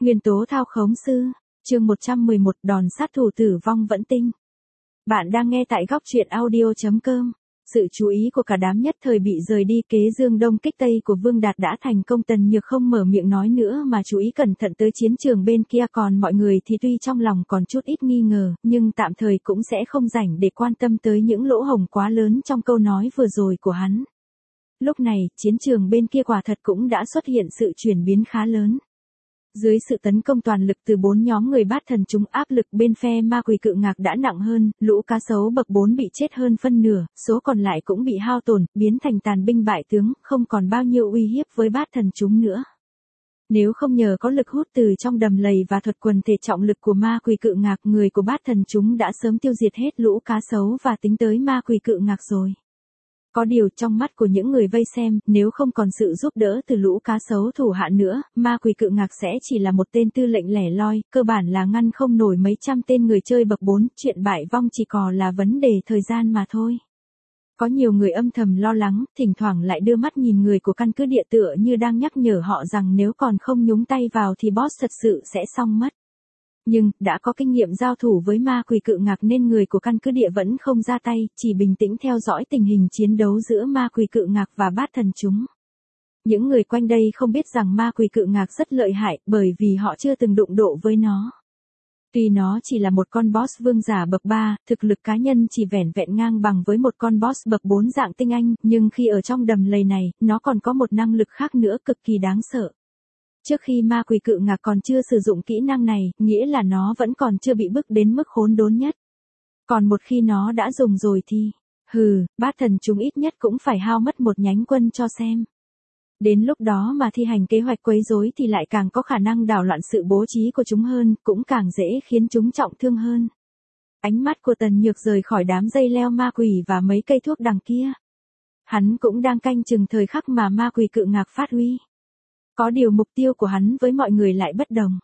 Nguyên tố thao khống sư, chương 111 đòn sát thủ tử vong vẫn tinh. Bạn đang nghe tại góc truyện audio.com. Sự chú ý của cả đám nhất thời bị rời đi, kế dương đông kích tây của Vương Đạt đã thành công. Tần Nhược không mở miệng nói nữa mà chú ý cẩn thận tới chiến trường bên kia, còn mọi người thì tuy trong lòng còn chút ít nghi ngờ, nhưng tạm thời cũng sẽ không rảnh để quan tâm tới những lỗ hổng quá lớn trong câu nói vừa rồi của hắn. Lúc này, chiến trường bên kia quả thật cũng đã xuất hiện sự chuyển biến khá lớn. Dưới sự tấn công toàn lực từ 4 nhóm người bát thần chúng, áp lực bên phe ma quỷ cự ngạc đã nặng hơn, lũ cá sấu bậc 4 bị chết hơn phân nửa, số còn lại cũng bị hao tổn, biến thành tàn binh bại tướng, không còn bao nhiêu uy hiếp với bát thần chúng nữa. Nếu không nhờ có lực hút từ trong đầm lầy và thuật quần thể trọng lực của ma quỷ cự ngạc, người của bát thần chúng đã sớm tiêu diệt hết lũ cá sấu và tính tới ma quỷ cự ngạc rồi. Có điều trong mắt của những người vây xem, nếu không còn sự giúp đỡ từ lũ cá sấu thủ hạ nữa, ma quỷ cự ngạc sẽ chỉ là một tên tư lệnh lẻ loi, cơ bản là ngăn không nổi mấy trăm tên người chơi bậc 4, chuyện bại vong chỉ còn là vấn đề thời gian mà thôi. Có nhiều người âm thầm lo lắng, thỉnh thoảng lại đưa mắt nhìn người của căn cứ địa tựa như đang nhắc nhở họ rằng nếu còn không nhúng tay vào thì boss thật sự sẽ xong mất. Nhưng, đã có kinh nghiệm giao thủ với ma quỷ cự ngạc nên người của căn cứ địa vẫn không ra tay, chỉ bình tĩnh theo dõi tình hình chiến đấu giữa ma quỷ cự ngạc và bát thần chúng. Những người quanh đây không biết rằng ma quỷ cự ngạc rất lợi hại, bởi vì họ chưa từng đụng độ với nó. Tuy nó chỉ là một con boss vương giả bậc 3, thực lực cá nhân chỉ vẻn vẹn ngang bằng với một con boss bậc 4 dạng tinh anh, nhưng khi ở trong đầm lầy này, nó còn có một năng lực khác nữa cực kỳ đáng sợ. Trước khi ma quỷ cự ngạc còn chưa sử dụng kỹ năng này, nghĩa là nó vẫn còn chưa bị bức đến mức khốn đốn nhất. Còn một khi nó đã dùng rồi thì, bát thần chúng ít nhất cũng phải hao mất một nhánh quân cho xem. Đến lúc đó mà thi hành kế hoạch quấy rối thì lại càng có khả năng đảo loạn sự bố trí của chúng hơn, cũng càng dễ khiến chúng trọng thương hơn. Ánh mắt của Tần Nhược rời khỏi đám dây leo ma quỷ và mấy cây thuốc đằng kia. Hắn cũng đang canh chừng thời khắc mà ma quỷ cự ngạc phát huy. Có điều mục tiêu của hắn với mọi người lại bất đồng.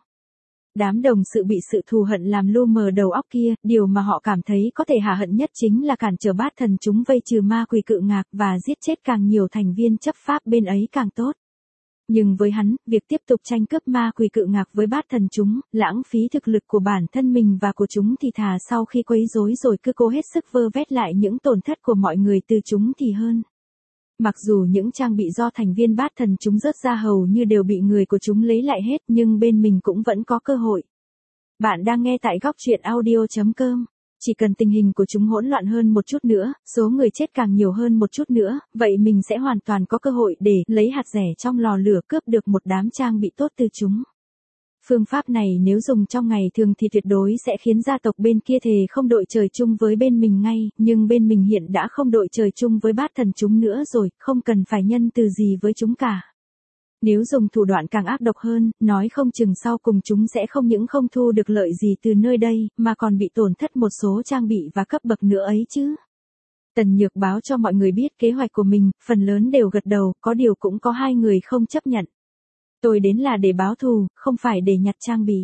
Đám đồng sự bị sự thù hận làm lu mờ đầu óc kia, điều mà họ cảm thấy có thể hả hận nhất chính là cản trở bát thần chúng vây trừ ma quỷ cự ngạc và giết chết càng nhiều thành viên chấp pháp bên ấy càng tốt. Nhưng với hắn, việc tiếp tục tranh cướp ma quỷ cự ngạc với bát thần chúng, lãng phí thực lực của bản thân mình và của chúng thì thà sau khi quấy rối rồi cứ cố hết sức vơ vét lại những tổn thất của mọi người từ chúng thì hơn. Mặc dù những trang bị do thành viên bát thần chúng rớt ra hầu như đều bị người của chúng lấy lại hết, nhưng bên mình cũng vẫn có cơ hội. Bạn đang nghe tại góc truyện audio.com. Chỉ cần tình hình của chúng hỗn loạn hơn một chút nữa, số người chết càng nhiều hơn một chút nữa, vậy mình sẽ hoàn toàn có cơ hội để lấy hạt rẻ trong lò lửa cướp được một đám trang bị tốt từ chúng. Phương pháp này nếu dùng trong ngày thường thì tuyệt đối sẽ khiến gia tộc bên kia thề không đội trời chung với bên mình ngay, nhưng bên mình hiện đã không đội trời chung với bát thần chúng nữa rồi, không cần phải nhân từ gì với chúng cả. Nếu dùng thủ đoạn càng ác độc hơn, nói không chừng sau cùng chúng sẽ không những không thu được lợi gì từ nơi đây, mà còn bị tổn thất một số trang bị và cấp bậc nữa ấy chứ. Tần Nhược báo cho mọi người biết kế hoạch của mình, phần lớn đều gật đầu, có điều cũng có 2 người không chấp nhận. Tôi đến là để báo thù, không phải để nhặt trang bị.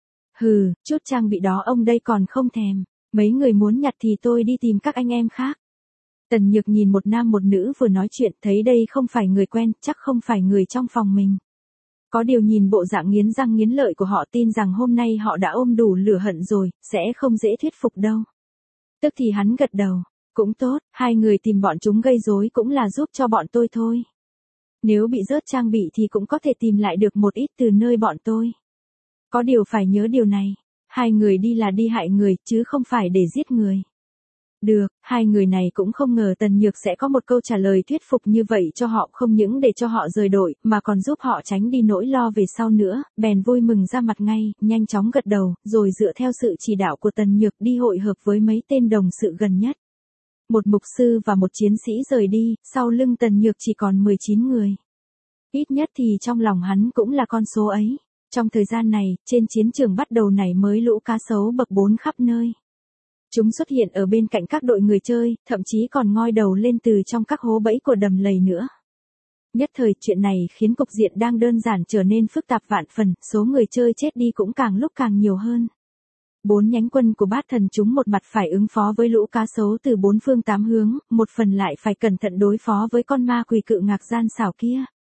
Chút trang bị đó ông đây còn không thèm. Mấy người muốn nhặt thì tôi đi tìm các anh em khác. Tần Nhược nhìn một nam một nữ vừa nói chuyện, thấy đây không phải người quen, chắc không phải người trong phòng mình. Có điều nhìn bộ dạng nghiến răng nghiến lợi của họ, tin rằng hôm nay họ đã ôm đủ lửa hận rồi, sẽ không dễ thuyết phục đâu. Tức thì hắn gật đầu. Cũng tốt, 2 người tìm bọn chúng gây rối cũng là giúp cho bọn tôi thôi. Nếu bị rớt trang bị thì cũng có thể tìm lại được một ít từ nơi bọn tôi. Có điều phải nhớ điều này, 2 người đi là đi hại người, chứ không phải để giết người. Được, 2 người này cũng không ngờ Tần Nhược sẽ có một câu trả lời thuyết phục như vậy cho họ, không những để cho họ rời đội, mà còn giúp họ tránh đi nỗi lo về sau nữa, bèn vui mừng ra mặt ngay, nhanh chóng gật đầu, rồi dựa theo sự chỉ đạo của Tần Nhược đi hội hợp với mấy tên đồng sự gần nhất. Một mục sư và một chiến sĩ rời đi, sau lưng Tần Nhược chỉ còn 19 người. Ít nhất thì trong lòng hắn cũng là con số ấy. Trong thời gian này, trên chiến trường bắt đầu nảy mới lũ cá sấu bậc 4 khắp nơi. Chúng xuất hiện ở bên cạnh các đội người chơi, thậm chí còn ngoi đầu lên từ trong các hố bẫy của đầm lầy nữa. Nhất thời chuyện này khiến cục diện đang đơn giản trở nên phức tạp vạn phần, số người chơi chết đi cũng càng lúc càng nhiều hơn. 4 nhánh quân của bát thần chúng một mặt phải ứng phó với lũ cá sấu từ 4 phương 8 hướng, một phần lại phải cẩn thận đối phó với con ma quỷ cự ngạc gian xảo kia.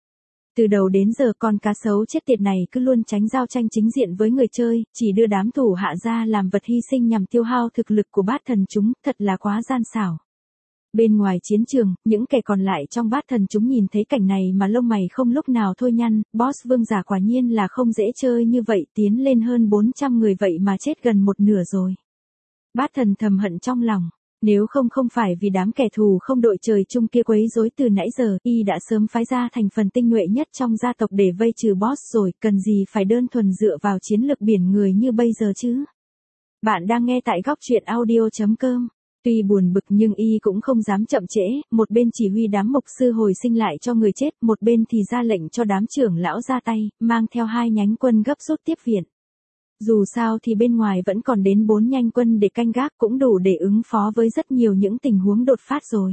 Từ đầu đến giờ con cá sấu chết tiệt này cứ luôn tránh giao tranh chính diện với người chơi, chỉ đưa đám thủ hạ ra làm vật hy sinh nhằm tiêu hao thực lực của bát thần chúng, thật là quá gian xảo. Bên ngoài chiến trường, những kẻ còn lại trong bát thần chúng nhìn thấy cảnh này mà lông mày không lúc nào thôi nhăn, boss vương giả quả nhiên là không dễ chơi như vậy, tiến lên hơn 400 người vậy mà chết gần một nửa rồi. Bát thần thầm hận trong lòng. Nếu không phải vì đám kẻ thù không đội trời chung kia quấy rối từ nãy giờ, y đã sớm phái ra thành phần tinh nhuệ nhất trong gia tộc để vây trừ boss rồi, cần gì phải đơn thuần dựa vào chiến lược biển người như bây giờ chứ. Bạn đang nghe tại góc truyện audio.com. Tuy buồn bực nhưng y cũng không dám chậm trễ, một bên chỉ huy đám mục sư hồi sinh lại cho người chết, một bên thì ra lệnh cho đám trưởng lão ra tay, mang theo 2 nhánh quân gấp rút tiếp viện. Dù sao thì bên ngoài vẫn còn đến 4 nhanh quân để canh gác cũng đủ để ứng phó với rất nhiều những tình huống đột phát rồi.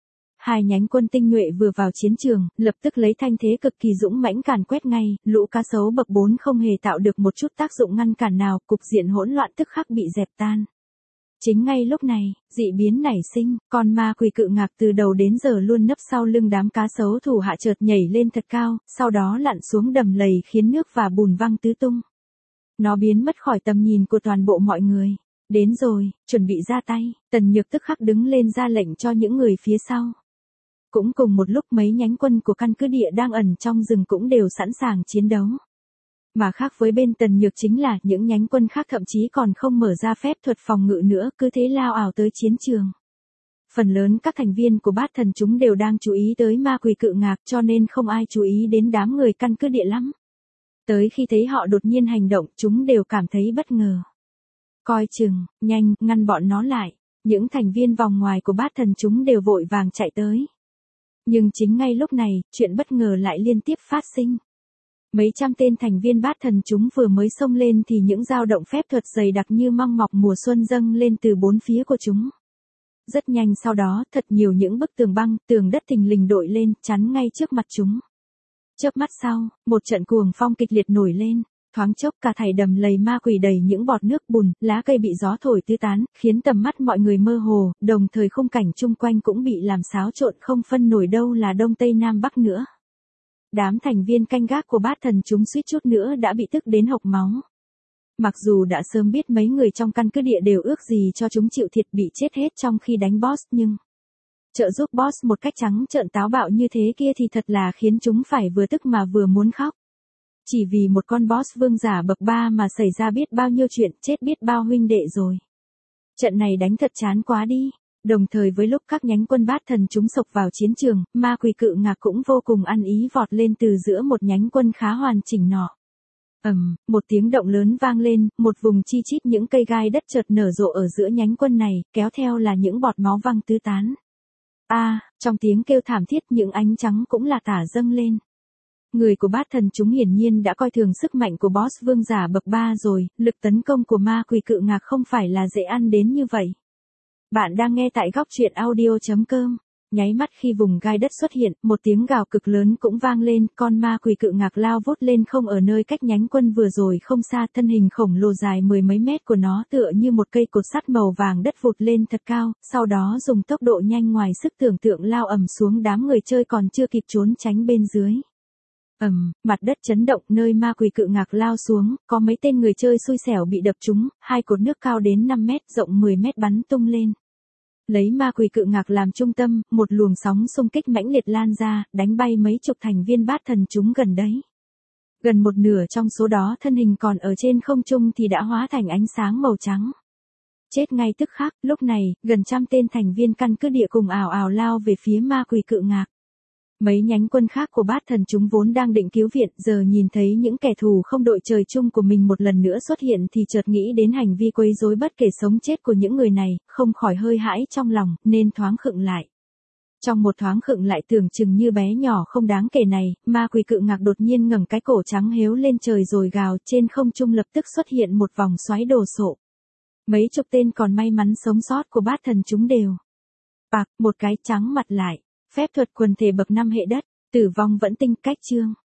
2 nhánh quân tinh nhuệ vừa vào chiến trường, lập tức lấy thanh thế cực kỳ dũng mãnh càn quét ngay, lũ cá sấu bậc 4 không hề tạo được một chút tác dụng ngăn cản nào, cục diện hỗn loạn tức khắc bị dẹp tan. Chính ngay lúc này, dị biến nảy sinh, con ma quỷ cự ngạc từ đầu đến giờ luôn nấp sau lưng đám cá sấu thủ hạ chợt nhảy lên thật cao, sau đó lặn xuống đầm lầy khiến nước và bùn văng tứ tung. Nó biến mất khỏi tầm nhìn của toàn bộ mọi người. Đến rồi, chuẩn bị ra tay, Tần Nhược tức khắc đứng lên ra lệnh cho những người phía sau. Cũng cùng một lúc mấy nhánh quân của căn cứ địa đang ẩn trong rừng cũng đều sẵn sàng chiến đấu. Mà khác với bên Tần Nhược chính là những nhánh quân khác thậm chí còn không mở ra phép thuật phòng ngự nữa, cứ thế lao ảo tới chiến trường. Phần lớn các thành viên của bát thần chúng đều đang chú ý tới ma quỷ cự ngạc cho nên không ai chú ý đến đám người căn cứ địa lắm. Tới khi thấy họ đột nhiên hành động, chúng đều cảm thấy bất ngờ. Coi chừng, nhanh, ngăn bọn nó lại. Những thành viên vòng ngoài của bát thần chúng đều vội vàng chạy tới. Nhưng chính ngay lúc này, chuyện bất ngờ lại liên tiếp phát sinh. Mấy trăm tên thành viên bát thần chúng vừa mới xông lên thì những dao động phép thuật dày đặc như măng mọc mùa xuân dâng lên từ bốn phía của chúng. Rất nhanh sau đó, thật nhiều những bức tường băng, tường đất thình lình đội lên, chắn ngay trước mặt chúng. Chớp mắt sau, một trận cuồng phong kịch liệt nổi lên, thoáng chốc cả thảy đầm lầy ma quỷ đầy những bọt nước bùn, lá cây bị gió thổi tứ tán, khiến tầm mắt mọi người mơ hồ, đồng thời khung cảnh chung quanh cũng bị làm xáo trộn không phân nổi đâu là đông tây nam bắc nữa. Đám thành viên canh gác của bát thần chúng suýt chút nữa đã bị tức đến hộc máu. Mặc dù đã sớm biết mấy người trong căn cứ địa đều ước gì cho chúng chịu thiệt bị chết hết trong khi đánh boss nhưng trợ giúp boss một cách trắng trợn táo bạo như thế kia thì thật là khiến chúng phải vừa tức mà vừa muốn khóc. Chỉ vì một con boss vương giả bậc 3 mà xảy ra biết bao nhiêu chuyện, chết biết bao huynh đệ rồi. Trận này đánh thật chán quá đi. Đồng thời với lúc các nhánh quân bát thần chúng sộc vào chiến trường, ma quỷ cự ngạc cũng vô cùng ăn ý vọt lên từ giữa một nhánh quân khá hoàn chỉnh nọ. Một tiếng động lớn vang lên, một vùng chi chít những cây gai đất chợt nở rộ ở giữa nhánh quân này, kéo theo là những bọt máu văng tứ tán. Trong tiếng kêu thảm thiết những ánh trắng cũng là tả dâng lên. Người của bát thần chúng hiển nhiên đã coi thường sức mạnh của boss vương giả bậc 3 rồi, lực tấn công của ma quỷ cự ngạc không phải là dễ ăn đến như vậy. Bạn đang nghe tại góc truyện audio.com. Nháy mắt khi vùng gai đất xuất hiện, một tiếng gào cực lớn cũng vang lên, con ma quỷ cự ngạc lao vút lên không ở nơi cách nhánh quân vừa rồi không xa, thân hình khổng lồ dài mười mấy mét của nó tựa như một cây cột sắt màu vàng đất vụt lên thật cao, sau đó dùng tốc độ nhanh ngoài sức tưởng tượng lao ầm xuống đám người chơi còn chưa kịp trốn tránh bên dưới. Mặt đất chấn động nơi ma quỷ cự ngạc lao xuống, có mấy tên người chơi xui xẻo bị đập trúng, 2 cột nước cao đến 5 mét, rộng 10 mét bắn tung lên. Lấy ma quỷ cự ngạc làm trung tâm, một luồng sóng xung kích mãnh liệt lan ra, đánh bay mấy chục thành viên bát thần chúng gần đấy. Gần một nửa trong số đó thân hình còn ở trên không trung thì đã hóa thành ánh sáng màu trắng. Chết ngay tức khắc, lúc này, gần trăm tên thành viên căn cứ địa cùng ào ào lao về phía ma quỷ cự ngạc. Mấy nhánh quân khác của bát thần chúng vốn đang định cứu viện, giờ nhìn thấy những kẻ thù không đội trời chung của mình một lần nữa xuất hiện thì chợt nghĩ đến hành vi quấy rối bất kể sống chết của những người này, không khỏi hơi hãi trong lòng, nên thoáng khựng lại. Trong một thoáng khựng lại tưởng chừng như bé nhỏ không đáng kể này, ma quỷ cự ngạc đột nhiên ngẩng cái cổ trắng héo lên trời rồi gào, trên không trung lập tức xuất hiện một vòng xoáy đồ sộ. Mấy chục tên còn may mắn sống sót của bát thần chúng đều một cái trắng mặt lại. Phép thuật quần thể bậc 5 hệ đất, tử vong vẫn tinh cách chương.